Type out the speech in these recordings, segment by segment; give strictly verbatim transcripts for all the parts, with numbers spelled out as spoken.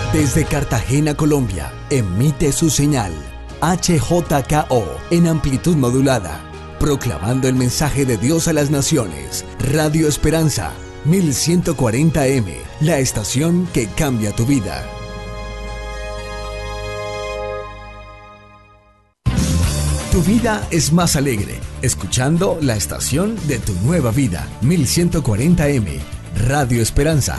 Desde Cartagena, Colombia, emite su señal H J K O en amplitud modulada, proclamando el mensaje de Dios a las naciones. Radio Esperanza, mil ciento cuarenta A M, la estación que cambia tu vida. Tu vida es más alegre, escuchando la estación de tu nueva vida, mil ciento cuarenta A M, Radio Esperanza.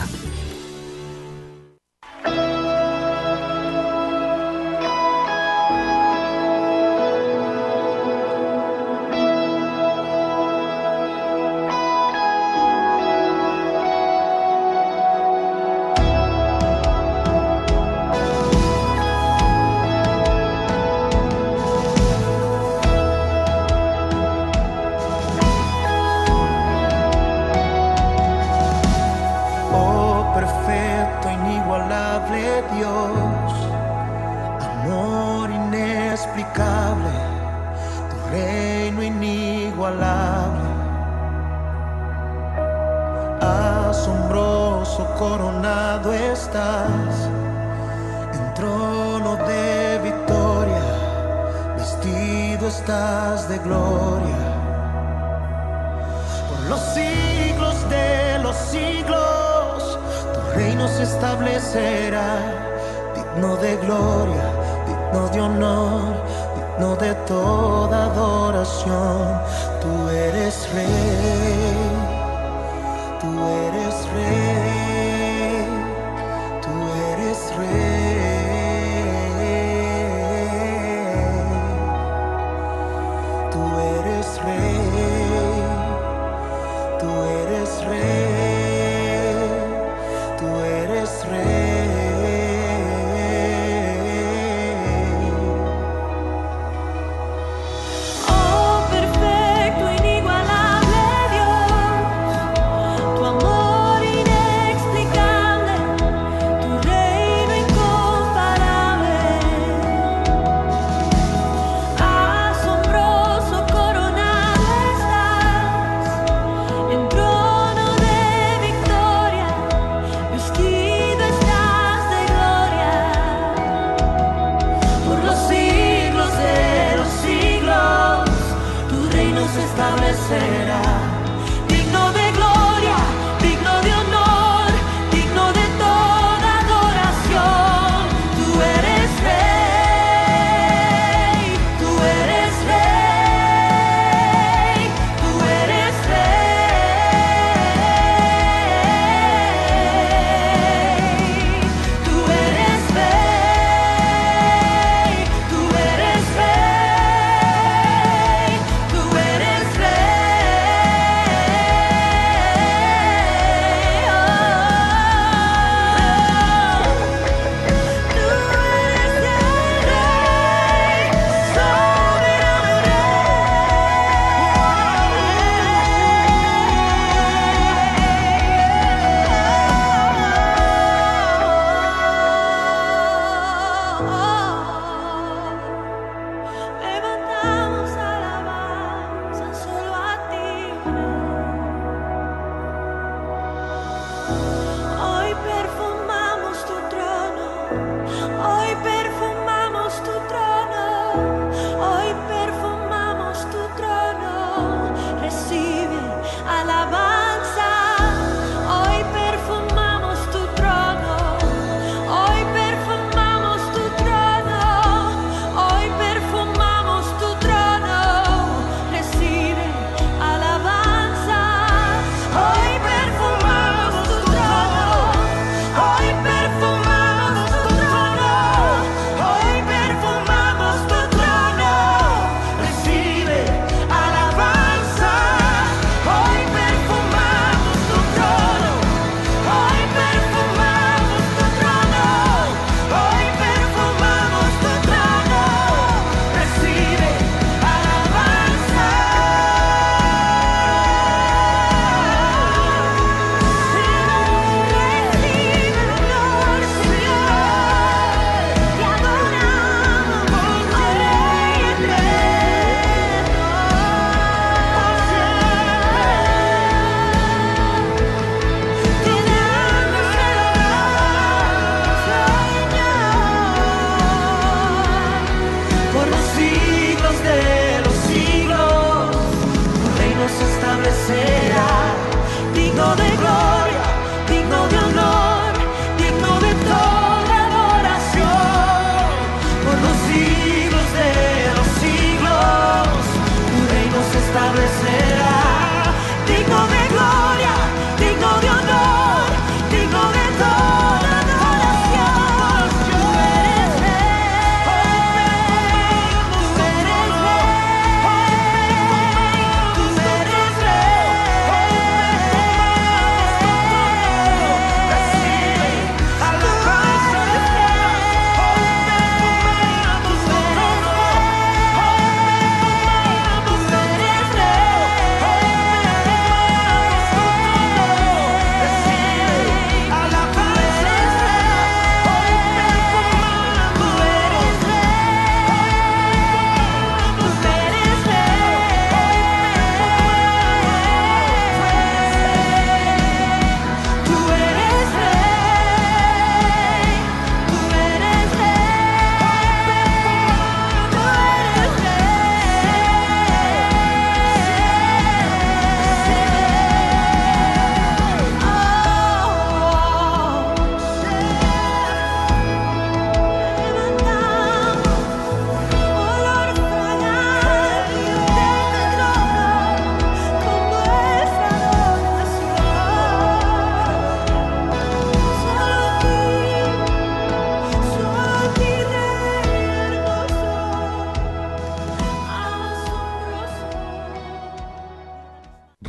Tú eres rey.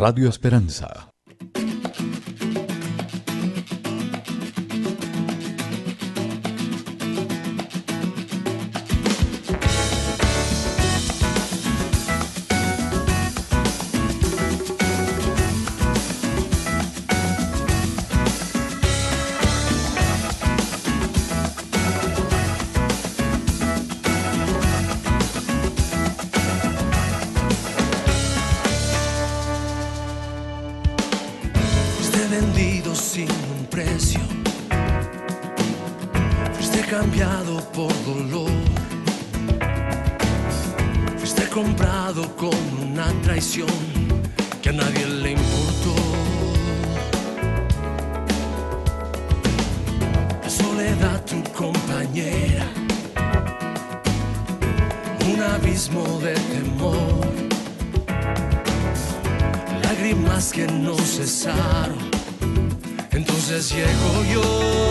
Radio Esperanza. Vendido sin un precio, fuiste cambiado por dolor, fuiste comprado con una traición que a nadie le importó. La soledad tu compañera, un abismo de temor, lágrimas que no cesaron. Entonces llego yo,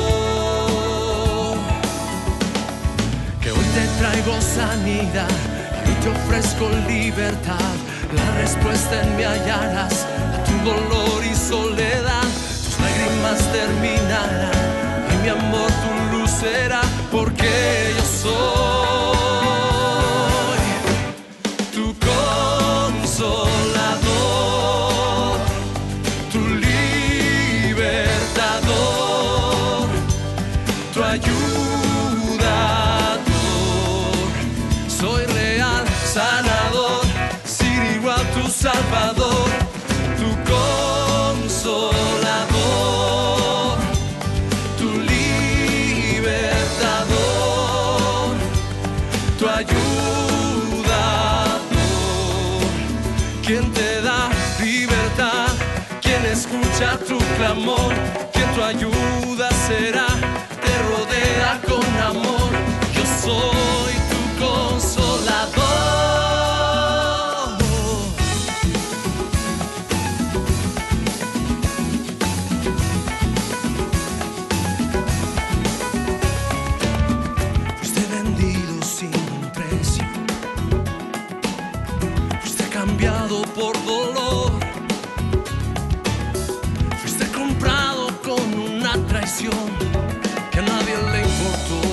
que hoy te traigo sanidad y hoy te ofrezco libertad. La respuesta en mí hallarás a tu dolor y soledad. Tus lágrimas terminarán y mi amor tu luz será, porque yo soy tu consolador, tu libertador, tu ayudador. Soy real, sanador, sin igual tu salvador, tu consolador, tu libertador, tu ayudador. ¿Quién te da libertad? ¿Quién escucha tu clamor? ¿Quién tu ayuda será? Te rodea con amor. Yo soy tu consolador. Fuiste vendido sin un precio, fuiste cambiado por dolor, fuiste comprado con una traición que a nadie le importó.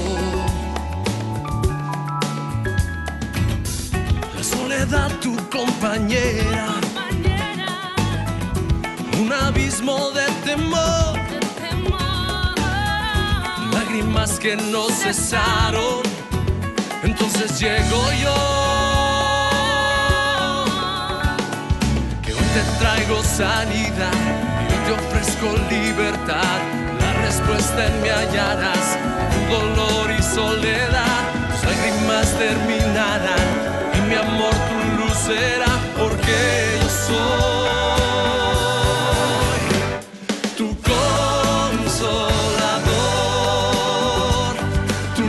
La soledad tu compañera, un abismo de temor, lágrimas que no cesaron. Entonces llego yo, que hoy te traigo sanidad y hoy te ofrezco libertad. La respuesta en mí hallarás, tu dolor y soledad. Tus lágrimas terminarán y mi amor tu luz será, porque yo soy tu consolador, tu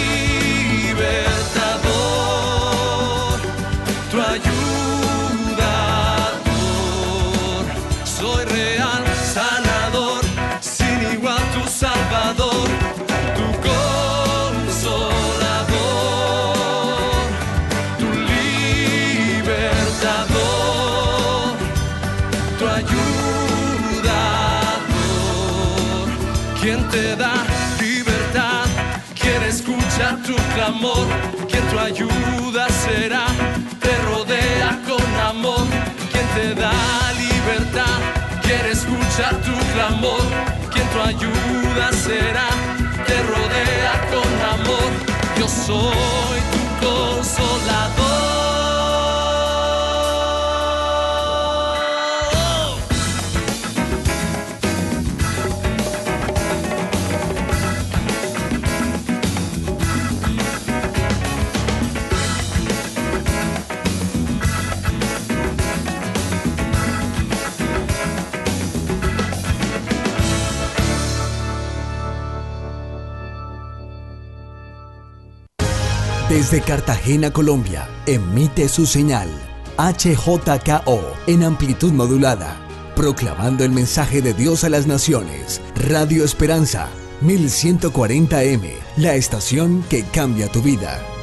libertador, tu ayudador. Soy real, sanador, sin igual tu salvador, tu consolador, tu libertador, tu ayudador. ¿Quién te da libertad? ¿Quién escucha tu clamor? ¿Quién tu ayuda será? Te rodea con amor. ¿Quién te da libertad? ¿Quién escucha tu clamor? ¿Quién tu ayuda será? Te rodea con amor. Yo soy tu consolador. Desde Cartagena, Colombia, emite su señal H J K O en amplitud modulada, proclamando el mensaje de Dios a las naciones. Radio Esperanza, mil ciento cuarenta A M, la estación que cambia tu vida.